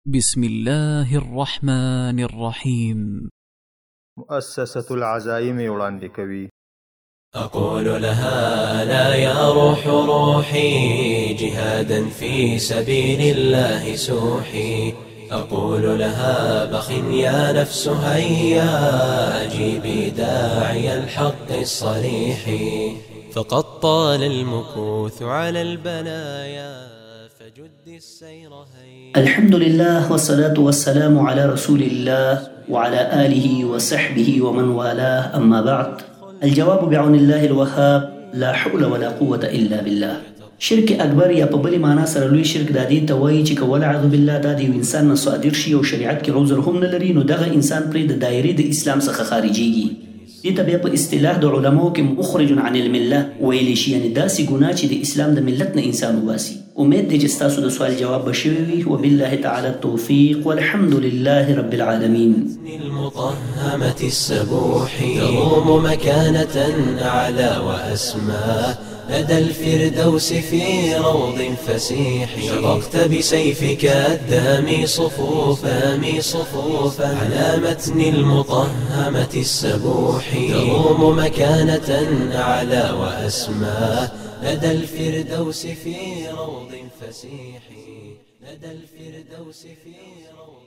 بسم الله الرحمن الرحيم. مؤسسة العزائم وړاندې کوي. أقول لها لا يا روح روحي جهادا في سبيل الله سوحي. أقول لها بخ يا نفس هيا أجيبي داعي الحق الصريح. فقد طال المكوث على البلايا فجد السير هيا. الحمد لله والصلاة والسلام على رسول الله وعلى آله وصحبه ومن والاه، أما بعد. الجواب بعون الله الوهاب، لا حول ولا قوة إلا بالله. شرک اکبر یا په بلې معنا سره لوی شرک د دې ته وایي چې که والعیاذ بالله دا د یو انسان نه صادر شي او شریعت کې عذر هم نه لري، نو دغه انسان پرې د دایرې د اسلام څخه خارجېږي. دې ته بیا په اصطلاح د علماو کې مخرج عن المله ویلی شي، یعنې داسې ګناه چې د اسلام د ملت نه انسان وباسي. امید دی چې ستاسو د سوال جواب به شوی وي. وبالله تعالی التوفیق والحمد لله رب العالمين. المطهمة السبوح تروم مكانة أعلى وأسمى لدى الفردوس في روض فسيح. شققت بسيفك الدامي صفوفا على متن المطهمة السبوح تروم مكانة أعلى وأسمى لدى الفردوس في روض فسيح. لدى الفردوس في روض